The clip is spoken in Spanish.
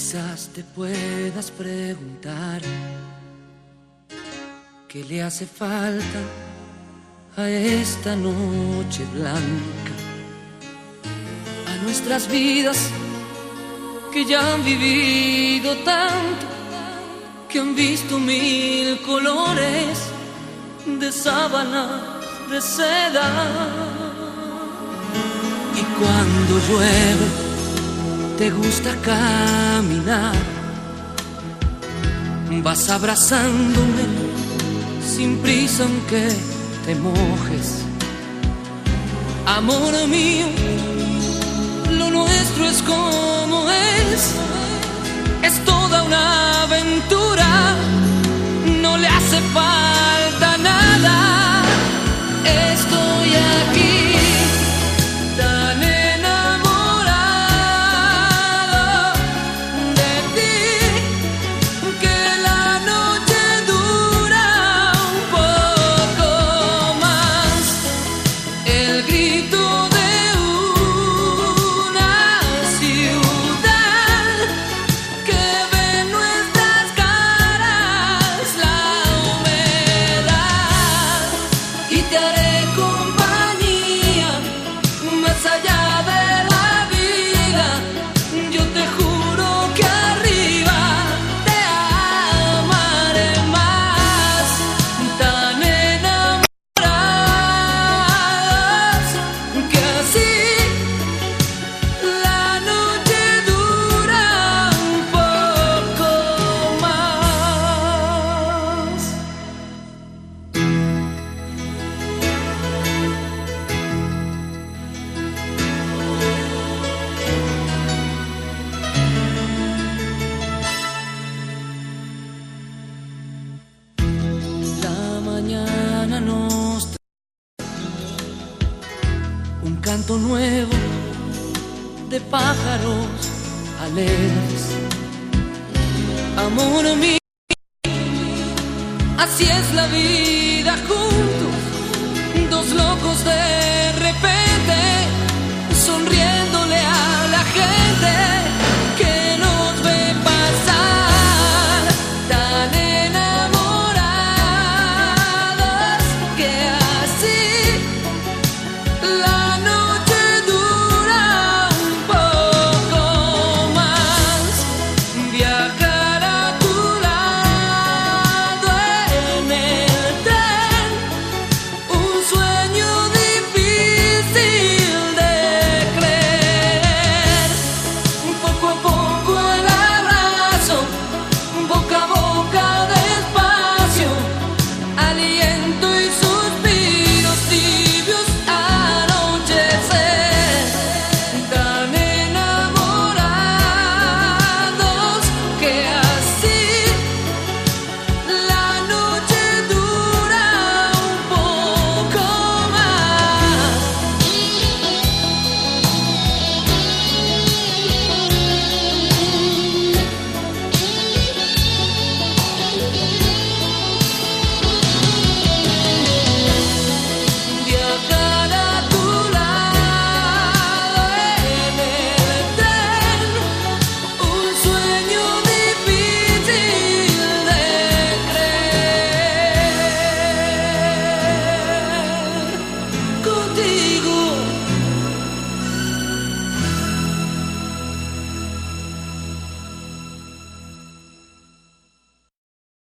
Quizás te puedas preguntar qué le hace falta a esta noche blanca, a nuestras vidas que ya han vivido tanto, que han visto mil colores de sábanas de seda. Y cuando llueve te gusta caminar, vas abrazándome sin prisa aunque te mojes. Amor mío, lo nuestro es como es toda una aventura, no le hace falta nada. Estoy aquí tan enamorado de ti, que la noche dura un poco más. El grito de una ciudad que ve nuestras caras, la humedad, y te haré compañía más allá de la vida. Yo te juro que arriba te amaré más, tan enamorados que así la noche dura un poco más. La mañana nos trae un canto nuevo de pájaros alegres. Amor mío, así es la vida juntos, dos locos de repente, sonriéndole a la gente.